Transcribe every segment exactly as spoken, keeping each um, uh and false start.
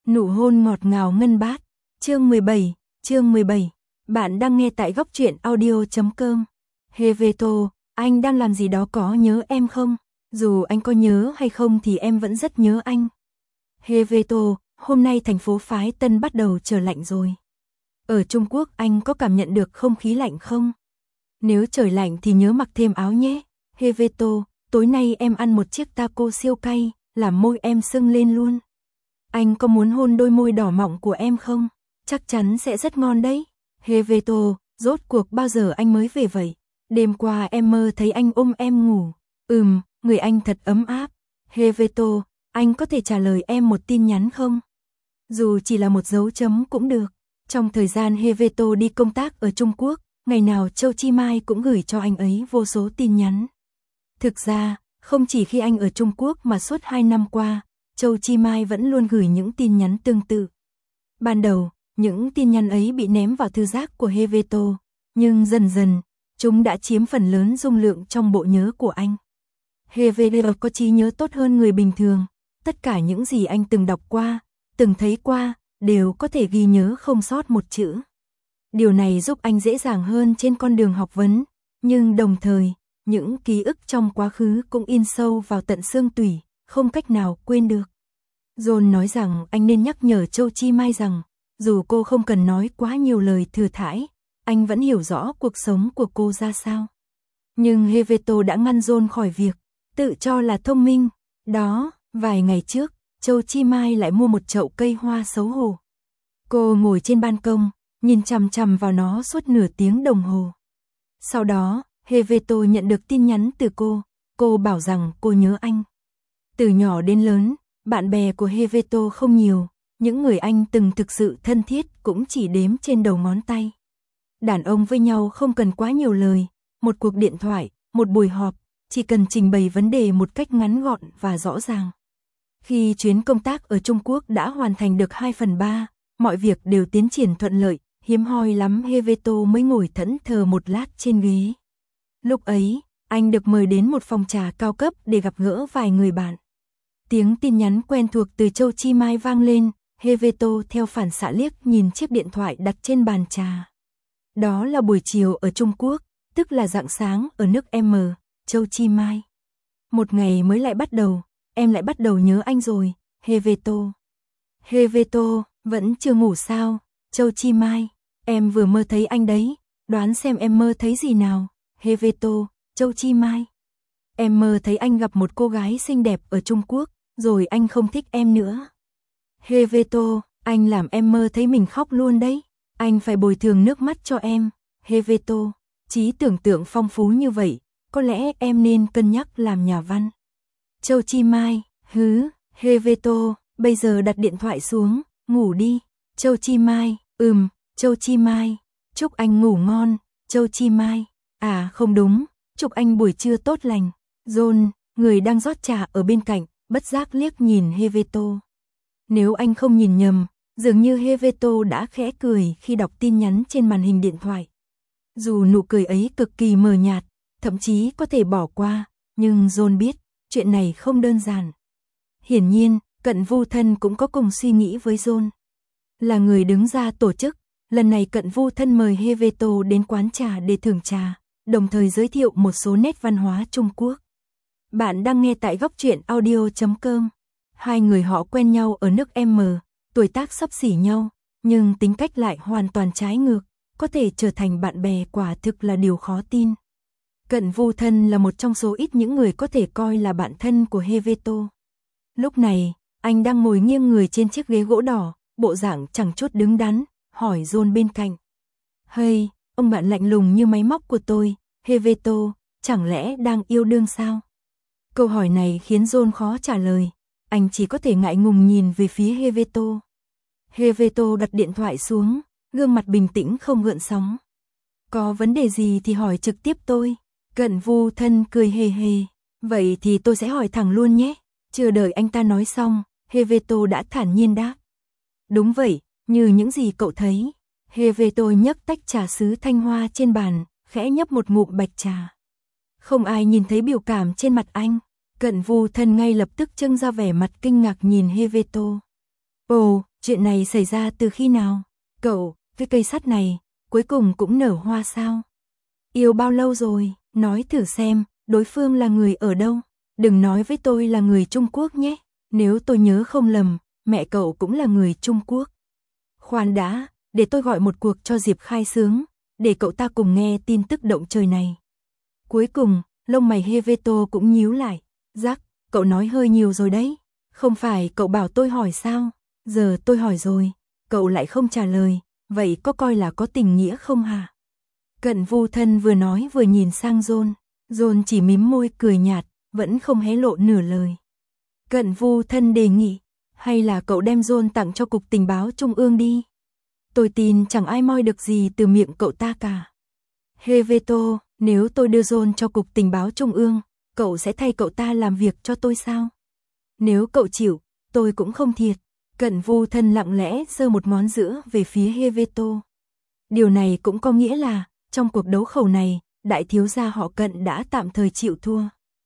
Nụ hôn ngọt ngào ngân bát. Chương mười bảy, chương mười bảy. Bạn đang nghe tại góc truyện audio chấm com. Heveto, anh đang làm gì đó, có nhớ em không? Dù anh có nhớ hay không thì em vẫn rất nhớ anh. Heveto, hôm nay thành phố phái Tân bắt đầu trở lạnh rồi. Ở Trung Quốc anh có cảm nhận được không khí lạnh không? Nếu trời lạnh thì nhớ mặc thêm áo nhé. Heveto, tối nay em ăn một chiếc taco siêu cay, làm môi em sưng lên luôn. Anh có muốn hôn đôi môi đỏ mọng của em không? Chắc chắn sẽ rất ngon đấy. Heveto, rốt cuộc bao giờ anh mới về vậy? Đêm qua em mơ thấy anh ôm em ngủ. Ừm, người anh thật ấm áp. Heveto, anh có thể trả lời em một tin nhắn không? Dù chỉ là một dấu chấm cũng được. Trong thời gian Heveto đi công tác ở Trung Quốc, ngày nào Châu Chi Mai cũng gửi cho anh ấy vô số tin nhắn. Thực ra, không chỉ khi anh ở Trung Quốc mà suốt hai năm qua, Châu Chi Mai vẫn luôn gửi những tin nhắn tương tự. Ban đầu, những tin nhắn ấy bị ném vào thư giác của Heveto, nhưng dần dần, chúng đã chiếm phần lớn dung lượng trong bộ nhớ của anh. Heveto có trí nhớ tốt hơn người bình thường, tất cả những gì anh từng đọc qua, từng thấy qua, đều có thể ghi nhớ không sót một chữ. Điều này giúp anh dễ dàng hơn trên con đường học vấn, nhưng đồng thời, những ký ức trong quá khứ cũng in sâu vào tận xương tủy, không cách nào quên được. John nói rằng anh nên nhắc nhở Châu Chi Mai rằng, dù cô không cần nói quá nhiều lời thừa thãi, anh vẫn hiểu rõ cuộc sống của cô ra sao. Nhưng Heveto đã ngăn John khỏi việc tự cho là thông minh. Đó, vài ngày trước, Châu Chi Mai lại mua một chậu cây hoa xấu hổ. Cô ngồi trên ban công, nhìn chằm chằm vào nó suốt nửa tiếng đồng hồ. Sau đó, Heveto nhận được tin nhắn từ cô, cô bảo rằng cô nhớ anh. Từ nhỏ đến lớn, bạn bè của Heveto không nhiều, những người anh từng thực sự thân thiết cũng chỉ đếm trên đầu ngón tay. Đàn ông với nhau không cần quá nhiều lời, một cuộc điện thoại, một buổi họp, chỉ cần trình bày vấn đề một cách ngắn gọn và rõ ràng. Khi chuyến công tác ở Trung Quốc đã hoàn thành được hai phần ba, mọi việc đều tiến triển thuận lợi, hiếm hoi lắm Heveto mới ngồi thẫn thờ một lát trên ghế. Lúc ấy, anh được mời đến một phòng trà cao cấp để gặp gỡ vài người bạn. Tiếng tin nhắn quen thuộc từ Châu Chi Mai vang lên, Heveto theo phản xạ liếc nhìn chiếc điện thoại đặt trên bàn trà. Đó là buổi chiều ở Trung Quốc, tức là rạng sáng ở nước M, Châu Chi Mai. Một ngày mới lại bắt đầu, em lại bắt đầu nhớ anh rồi, Heveto. Heveto, vẫn chưa ngủ sao? Châu Chi Mai, em vừa mơ thấy anh đấy, đoán xem em mơ thấy gì nào? Heveto, Châu Chi Mai. Em mơ thấy anh gặp một cô gái xinh đẹp ở Trung Quốc, rồi anh không thích em nữa. Heveto, anh làm em mơ thấy mình khóc luôn đấy. Anh phải bồi thường nước mắt cho em. Heveto, trí tưởng tượng phong phú như vậy, có lẽ em nên cân nhắc làm nhà văn. Châu Chi Mai, hứ, Heveto, bây giờ đặt điện thoại xuống, ngủ đi. Châu Chi Mai, ừm, Châu Chi Mai, chúc anh ngủ ngon. Châu Chi Mai, à không đúng, chúc anh buổi trưa tốt lành. John, người đang rót trà ở bên cạnh, bất giác liếc nhìn Heveto. Nếu anh không nhìn nhầm, dường như Heveto đã khẽ cười khi đọc tin nhắn trên màn hình điện thoại. Dù nụ cười ấy cực kỳ mờ nhạt, thậm chí có thể bỏ qua, nhưng John biết, chuyện này không đơn giản. Hiển nhiên, Cận Vu Thân cũng có cùng suy nghĩ với John. Là người đứng ra tổ chức, lần này Cận Vu Thân mời Heveto đến quán trà để thưởng trà, đồng thời giới thiệu một số nét văn hóa Trung Quốc. Bạn đang nghe tại góc truyện audio chấm com. Hai người họ quen nhau ở nước M, tuổi tác xấp xỉ nhau, nhưng tính cách lại hoàn toàn trái ngược, có thể trở thành bạn bè quả thực là điều khó tin. Cận Vu Thân là một trong số ít những người có thể coi là bạn thân của Heveto. Lúc này, anh đang ngồi nghiêng người trên chiếc ghế gỗ đỏ, bộ dạng chẳng chút đứng đắn, hỏi John bên cạnh. Hey, ông bạn lạnh lùng như máy móc của tôi, Heveto, chẳng lẽ đang yêu đương sao? Câu hỏi này khiến John khó trả lời, anh chỉ có thể ngại ngùng nhìn về phía Heveto. Heveto đặt điện thoại xuống, gương mặt bình tĩnh không gợn sóng. Có vấn đề gì thì hỏi trực tiếp tôi. Cận Vu Thân cười hề hề, vậy thì tôi sẽ hỏi thẳng luôn nhé. Chưa đợi anh ta nói xong, Heveto đã thản nhiên đáp. Đúng vậy, như những gì cậu thấy. Heveto nhấc tách trà sứ thanh hoa trên bàn, khẽ nhấp một ngụm bạch trà. Không ai nhìn thấy biểu cảm trên mặt anh. Cận Vu Thân ngay lập tức trưng ra vẻ mặt kinh ngạc nhìn Heveto. Ồ, Chuyện này xảy ra từ khi nào? Cậu, cái cây sắt này, cuối cùng cũng nở hoa sao? Yêu bao lâu rồi? Nói thử xem, đối phương là người ở đâu? Đừng nói với tôi là người Trung Quốc nhé. Nếu tôi nhớ không lầm, mẹ cậu cũng là người Trung Quốc. Khoan đã, để tôi gọi một cuộc cho Diệp khai xướng, để cậu ta cùng nghe tin tức động trời này. Cuối cùng, lông mày Heveto cũng nhíu lại. Jack, cậu nói hơi nhiều rồi đấy. Không phải cậu bảo tôi hỏi sao? Giờ tôi hỏi rồi, cậu lại không trả lời, vậy có coi là có tình nghĩa không hả? Cận Vu Thân vừa nói vừa nhìn sang John. John chỉ mím môi cười nhạt, vẫn không hé lộ nửa lời. Cận Vu Thân đề nghị, hay là cậu đem John tặng cho Cục Tình báo Trung ương đi. Tôi tin chẳng ai moi được gì từ miệng cậu ta cả. Heveto, nếu tôi đưa John cho Cục Tình báo Trung ương, cậu sẽ thay cậu ta làm việc cho tôi sao? Nếu cậu chịu, tôi cũng không thiệt. Cận Vu Thân lặng lẽ giơ một ngón giữa về phía Heveto. Điều này cũng có nghĩa là, trong cuộc đấu khẩu này, đại thiếu gia họ Cận đã tạm thời chịu thua.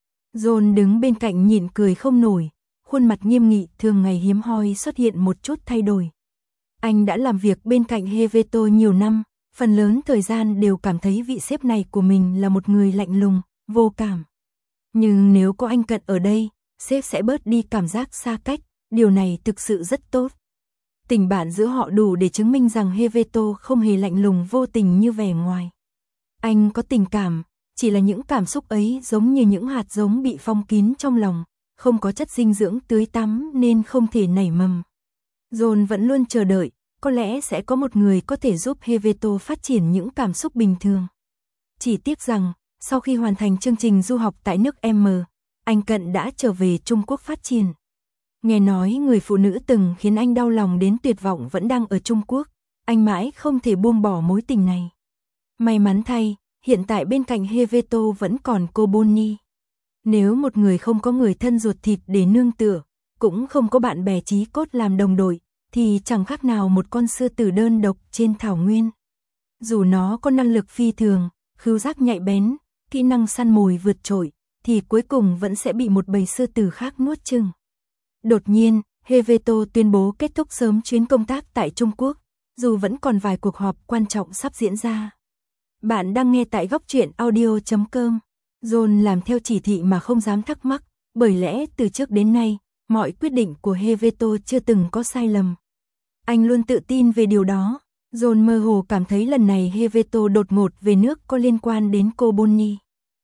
John đứng bên cạnh nhìn cười không nổi, khuôn mặt nghiêm nghị thường ngày hiếm hoi xuất hiện một chút thay đổi. Anh đã làm việc bên cạnh Heveto nhiều năm, phần lớn thời gian đều cảm thấy vị sếp này của mình là một người lạnh lùng, vô cảm. Nhưng nếu có anh Cận ở đây, sếp sẽ bớt đi cảm giác xa cách, điều này thực sự rất tốt. Tình bạn giữa họ đủ để chứng minh rằng Heveto không hề lạnh lùng vô tình như vẻ ngoài. Anh có tình cảm, chỉ là những cảm xúc ấy giống như những hạt giống bị phong kín trong lòng, không có chất dinh dưỡng tưới tắm nên không thể nảy mầm. John vẫn luôn chờ đợi, có lẽ sẽ có một người có thể giúp Heveto phát triển những cảm xúc bình thường. Chỉ tiếc rằng, sau khi hoàn thành chương trình du học tại nước M, anh Cận đã trở về Trung Quốc phát triển. Nghe nói người phụ nữ từng khiến anh đau lòng đến tuyệt vọng vẫn đang ở Trung Quốc, anh mãi không thể buông bỏ mối tình này. May mắn thay, hiện tại bên cạnh Heveto vẫn còn cô Bonnie. Nếu một người không có người thân ruột thịt để nương tựa, cũng không có bạn bè chí cốt làm đồng đội, thì chẳng khác nào một con sư tử đơn độc trên thảo nguyên. Dù nó có năng lực phi thường, khứu giác nhạy bén, kỹ năng săn mồi vượt trội, thì cuối cùng vẫn sẽ bị một bầy sư tử khác nuốt chửng. Đột nhiên, Heveto tuyên bố kết thúc sớm chuyến công tác tại Trung Quốc, dù vẫn còn vài cuộc họp quan trọng sắp diễn ra. Bạn đang nghe tại góc truyện audio chấm com. John làm theo chỉ thị mà không dám thắc mắc, bởi lẽ từ trước đến nay, mọi quyết định của Heveto chưa từng có sai lầm. Anh luôn tự tin về điều đó. John mơ hồ cảm thấy lần này Heveto đột ngột về nước có liên quan đến cô Bonnie.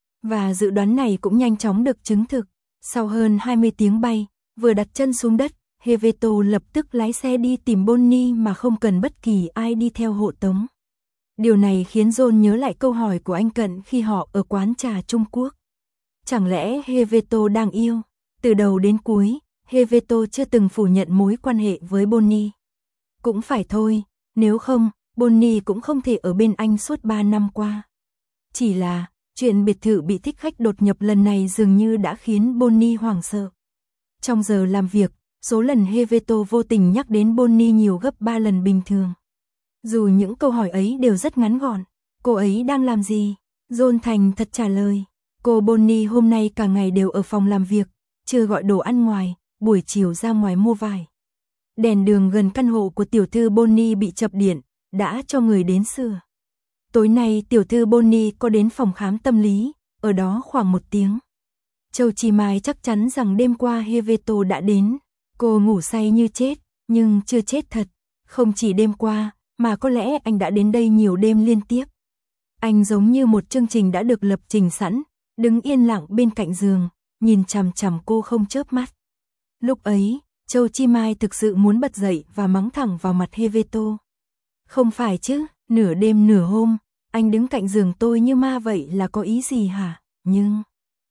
Và dự đoán này cũng nhanh chóng được chứng thực. Sau hơn hai mươi tiếng bay, vừa đặt chân xuống đất, Heveto lập tức lái xe đi tìm Bonnie mà không cần bất kỳ ai đi theo hộ tống. Điều này khiến John nhớ lại câu hỏi của anh Cận khi họ ở quán trà Trung Quốc. Chẳng lẽ Heveto đang yêu? Từ đầu đến cuối, Heveto chưa từng phủ nhận mối quan hệ với Bonnie. Cũng phải thôi, nếu không, Bonnie cũng không thể ở bên anh suốt ba năm qua. Chỉ là, chuyện biệt thự bị thích khách đột nhập lần này dường như đã khiến Bonnie hoảng sợ. Trong giờ làm việc, số lần Heveto vô tình nhắc đến Bonnie nhiều gấp ba lần bình thường. Dù những câu hỏi ấy đều rất ngắn gọn, cô ấy đang làm gì? John thành thật trả lời, cô Bonnie hôm nay cả ngày đều ở phòng làm việc, chưa gọi đồ ăn ngoài, buổi chiều ra ngoài mua vải. Đèn đường gần căn hộ của tiểu thư Bonnie bị chập điện, đã cho người đến sửa. Tối nay tiểu thư Bonnie có đến phòng khám tâm lý, ở đó khoảng một tiếng. Châu Chi Mai chắc chắn rằng đêm qua Heveto đã đến, cô ngủ say như chết, nhưng chưa chết thật. Không chỉ đêm qua, mà có lẽ anh đã đến đây nhiều đêm liên tiếp. Anh giống như một chương trình đã được lập trình sẵn, đứng yên lặng bên cạnh giường, nhìn chằm chằm cô không chớp mắt. Lúc ấy, Châu Chi Mai thực sự muốn bật dậy và mắng thẳng vào mặt Heveto. Không phải chứ, nửa đêm nửa hôm, anh đứng cạnh giường tôi như ma vậy là có ý gì hả? Nhưng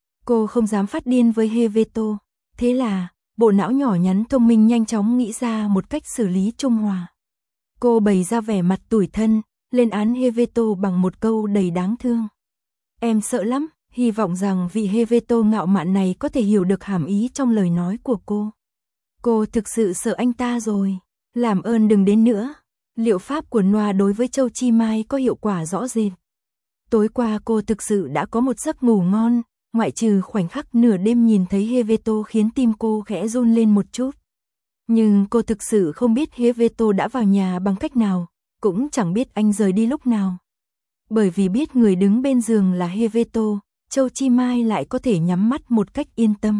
cô không dám phát điên với Heveto. Thế là, bộ não nhỏ nhắn thông minh nhanh chóng nghĩ ra một cách xử lý trung hòa. Cô bày ra vẻ mặt tủi thân, lên án Heveto bằng một câu đầy đáng thương. Em sợ lắm, hy vọng rằng vị Heveto ngạo mạn này có thể hiểu được hàm ý trong lời nói của cô. Cô thực sự sợ anh ta rồi, làm ơn đừng đến nữa. Liệu pháp của Noa đối với Châu Chi Mai có hiệu quả rõ rệt. Tối qua cô thực sự đã có một giấc ngủ ngon, ngoại trừ khoảnh khắc nửa đêm nhìn thấy Heveto khiến tim cô khẽ run lên một chút. Nhưng cô thực sự không biết Heveto đã vào nhà bằng cách nào, cũng chẳng biết anh rời đi lúc nào. Bởi vì biết người đứng bên giường là Heveto, Châu Chi Mai lại có thể nhắm mắt một cách yên tâm.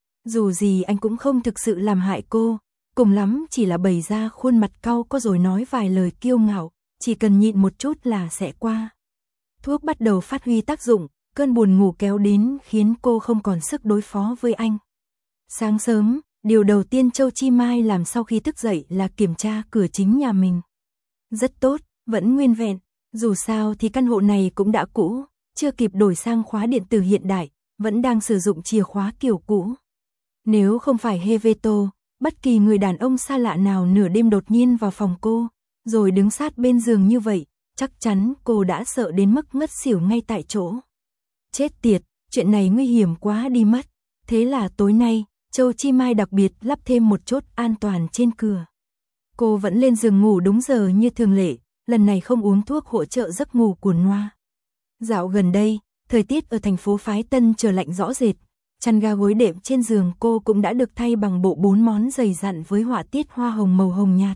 Dù gì anh cũng không thực sự làm hại cô, cùng lắm chỉ là bày ra khuôn mặt cau có rồi nói vài lời kiêu ngạo, chỉ cần nhịn một chút là sẽ qua. Thuốc bắt đầu phát huy tác dụng, cơn buồn ngủ kéo đến khiến cô không còn sức đối phó với anh. Sáng sớm, điều đầu tiên Châu Chi Mai làm sau khi thức dậy là kiểm tra cửa chính nhà mình. Rất tốt, vẫn nguyên vẹn, dù sao thì căn hộ này cũng đã cũ, chưa kịp đổi sang khóa điện tử hiện đại, vẫn đang sử dụng chìa khóa kiểu cũ. Nếu không phải Heveto, bất kỳ người đàn ông xa lạ nào nửa đêm đột nhiên vào phòng cô, rồi đứng sát bên giường như vậy, chắc chắn cô đã sợ đến mức ngất xỉu ngay tại chỗ. Chết tiệt, chuyện này nguy hiểm quá đi mất. Thế là tối nay, Châu Chi Mai đặc biệt lắp thêm một chốt an toàn trên cửa. Cô vẫn lên giường ngủ đúng giờ như thường lệ, lần này không uống thuốc hỗ trợ giấc ngủ của Noa. Dạo gần đây, thời tiết ở thành phố Phái Tân trở lạnh rõ rệt, chăn ga gối đệm trên giường cô cũng đã được thay bằng bộ bốn món dày dặn với họa tiết hoa hồng màu hồng nhạt.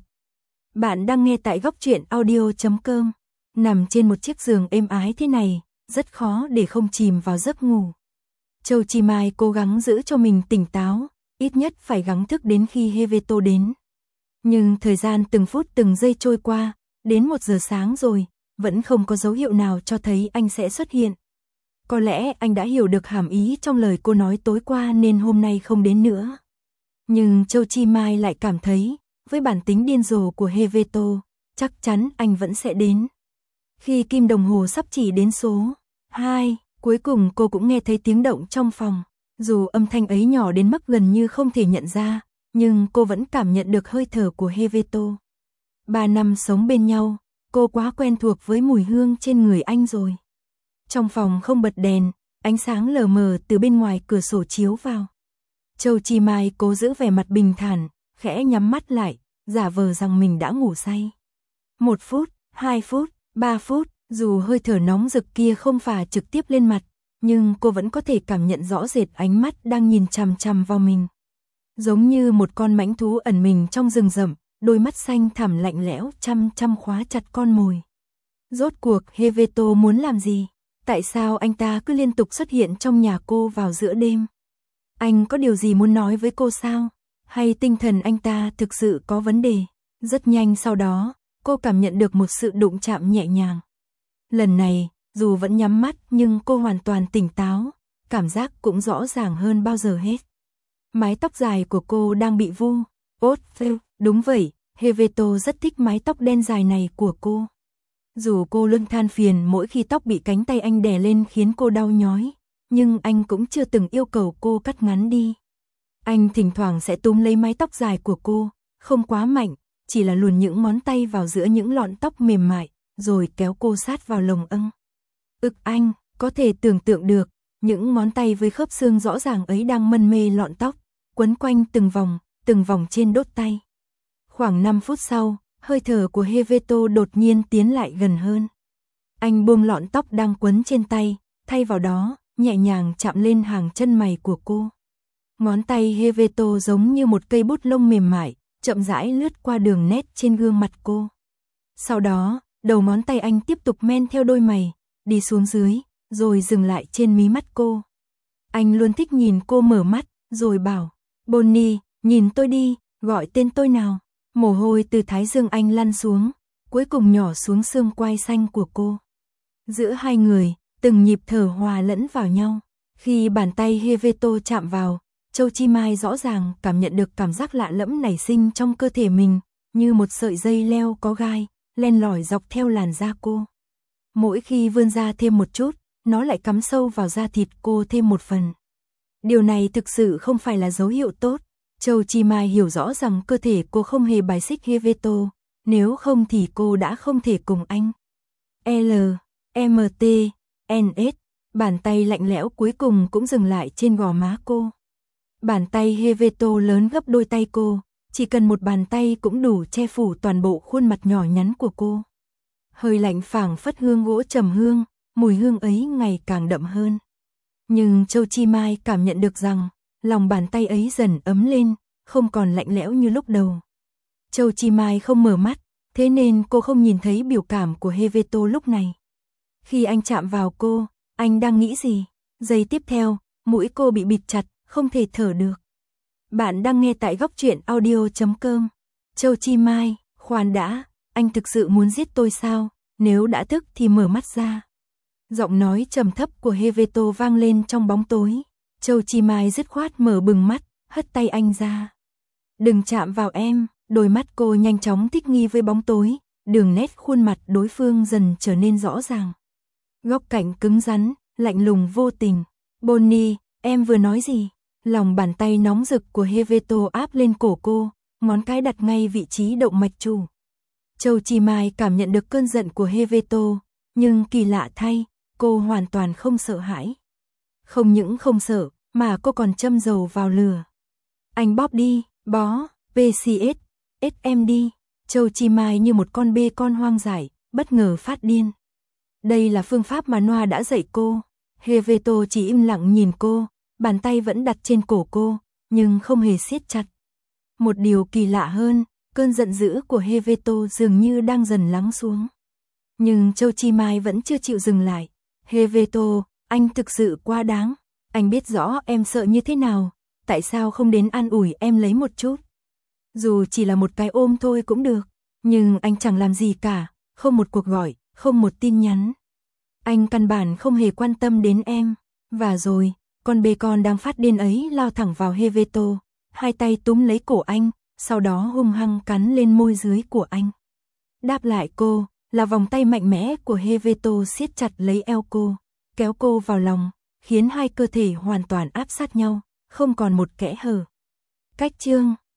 Bạn đang nghe tại góc truyện audio chấm com. Nằm trên một chiếc giường êm ái thế này, rất khó để không chìm vào giấc ngủ. Châu Chi Mai cố gắng giữ cho mình tỉnh táo, ít nhất phải gắng thức đến khi Heveto đến. Nhưng thời gian từng phút từng giây trôi qua, đến một giờ sáng rồi, vẫn không có dấu hiệu nào cho thấy anh sẽ xuất hiện. Có lẽ anh đã hiểu được hàm ý trong lời cô nói tối qua nên hôm nay không đến nữa. Nhưng Châu Chi Mai lại cảm thấy, với bản tính điên rồ của Heveto, chắc chắn anh vẫn sẽ đến. Khi kim đồng hồ sắp chỉ đến số hai, cuối cùng cô cũng nghe thấy tiếng động trong phòng. Dù âm thanh ấy nhỏ đến mức gần như không thể nhận ra, nhưng cô vẫn cảm nhận được hơi thở của Heveto. Ba năm sống bên nhau, cô quá quen thuộc với mùi hương trên người anh rồi. Trong phòng không bật đèn, ánh sáng lờ mờ từ bên ngoài cửa sổ chiếu vào. Châu Chi Mai cố giữ vẻ mặt bình thản, khẽ nhắm mắt lại, giả vờ rằng mình đã ngủ say. Một phút, hai phút, ba phút, dù hơi thở nóng rực kia không phả trực tiếp lên mặt, nhưng cô vẫn có thể cảm nhận rõ rệt ánh mắt đang nhìn chằm chằm vào mình. Giống như một con mãnh thú ẩn mình trong rừng rậm, đôi mắt xanh thẳm lạnh lẽo chăm chăm khóa chặt con mồi. Rốt cuộc Heveto muốn làm gì? Tại sao anh ta cứ liên tục xuất hiện trong nhà cô vào giữa đêm? Anh có điều gì muốn nói với cô sao? Hay tinh thần anh ta thực sự có vấn đề? Rất nhanh sau đó, cô cảm nhận được một sự đụng chạm nhẹ nhàng. Lần này, dù vẫn nhắm mắt nhưng cô hoàn toàn tỉnh táo, cảm giác cũng rõ ràng hơn bao giờ hết. Mái tóc dài của cô đang bị vu. Ốt, đúng vậy, Heveto rất thích mái tóc đen dài này của cô. Dù cô luôn than phiền mỗi khi tóc bị cánh tay anh đè lên khiến cô đau nhói, nhưng anh cũng chưa từng yêu cầu cô cắt ngắn đi. Anh thỉnh thoảng sẽ túm lấy mái tóc dài của cô, không quá mạnh, chỉ là luồn những ngón tay vào giữa những lọn tóc mềm mại, rồi kéo cô sát vào lồng âng. Ực anh, có thể tưởng tượng được, những ngón tay với khớp xương rõ ràng ấy đang mân mê lọn tóc, quấn quanh từng vòng, từng vòng trên đốt tay. Khoảng năm phút sau, hơi thở của Heveto đột nhiên tiến lại gần hơn. Anh buông lọn tóc đang quấn trên tay, thay vào đó, nhẹ nhàng chạm lên hàng chân mày của cô. Ngón tay Heveto giống như một cây bút lông mềm mại, chậm rãi lướt qua đường nét trên gương mặt cô. Sau đó, đầu ngón tay anh tiếp tục men theo đôi mày, đi xuống dưới, rồi dừng lại trên mí mắt cô. Anh luôn thích nhìn cô mở mắt, rồi bảo, Bonnie, nhìn tôi đi, gọi tên tôi nào. Mồ hôi từ thái dương anh lăn xuống, cuối cùng nhỏ xuống xương quai xanh của cô. Giữa hai người, từng nhịp thở hòa lẫn vào nhau. Khi bàn tay Heveto chạm vào, Châu Chi Mai rõ ràng cảm nhận được cảm giác lạ lẫm nảy sinh trong cơ thể mình, như một sợi dây leo có gai, len lỏi dọc theo làn da cô. Mỗi khi vươn ra thêm một chút, nó lại cắm sâu vào da thịt cô thêm một phần. Điều này thực sự không phải là dấu hiệu tốt. Châu Chi Mai hiểu rõ rằng cơ thể cô không hề bài xích Heveto, nếu không thì cô đã không thể cùng anh. L, M T, N S, bàn tay lạnh lẽo cuối cùng cũng dừng lại trên gò má cô. Bàn tay Heveto lớn gấp đôi tay cô, chỉ cần một bàn tay cũng đủ che phủ toàn bộ khuôn mặt nhỏ nhắn của cô. Hơi lạnh phảng phất hương gỗ trầm hương, mùi hương ấy ngày càng đậm hơn. Nhưng Châu Chi Mai cảm nhận được rằng, lòng bàn tay ấy dần ấm lên, không còn lạnh lẽo như lúc đầu. Châu Chi Mai không mở mắt, thế nên cô không nhìn thấy biểu cảm của Helveto lúc này. Khi anh chạm vào cô, anh đang nghĩ gì? Giây tiếp theo, mũi cô bị bịt chặt, không thể thở được. Bạn đang nghe tại góc truyện audio chấm com. Châu Chi Mai, khoan đã, anh thực sự muốn giết tôi sao? Nếu đã thức thì mở mắt ra. Giọng nói trầm thấp của Helveto vang lên trong bóng tối. Châu Chi Mai dứt khoát mở bừng mắt, hất tay anh ra. Đừng chạm vào em, đôi mắt cô nhanh chóng thích nghi với bóng tối, đường nét khuôn mặt đối phương dần trở nên rõ ràng. Góc cạnh cứng rắn, lạnh lùng vô tình. Bonnie, em vừa nói gì? Lòng bàn tay nóng rực của Helveto áp lên cổ cô, ngón cái đặt ngay vị trí động mạch chủ. Châu Chi Mai cảm nhận được cơn giận của Helveto, nhưng kỳ lạ thay, cô hoàn toàn không sợ hãi. Không những không sợ, mà cô còn châm dầu vào lửa. Anh bóp đi, bó, pê xê ét, ét em đi. Châu Chi Mai như một con bê con hoang dại, bất ngờ phát điên. Đây là phương pháp mà Noa đã dạy cô. Helveto chỉ im lặng nhìn cô, bàn tay vẫn đặt trên cổ cô, nhưng không hề siết chặt. Một điều kỳ lạ hơn, cơn giận dữ của Helveto dường như đang dần lắng xuống. Nhưng Châu Chi Mai vẫn chưa chịu dừng lại. Helveto, anh thực sự quá đáng. Anh biết rõ em sợ như thế nào, tại sao không đến an ủi em lấy một chút? Dù chỉ là một cái ôm thôi cũng được, nhưng anh chẳng làm gì cả, không một cuộc gọi, không một tin nhắn. Anh căn bản không hề quan tâm đến em. Và rồi, con bê con đang phát điên ấy lao thẳng vào Helveto, hai tay túm lấy cổ anh, sau đó hung hăng cắn lên môi dưới của anh. Đáp lại cô, là vòng tay mạnh mẽ của Helveto siết chặt lấy eo cô, kéo cô vào lòng, khiến hai cơ thể hoàn toàn áp sát nhau, không còn một kẽ hở. Cách chương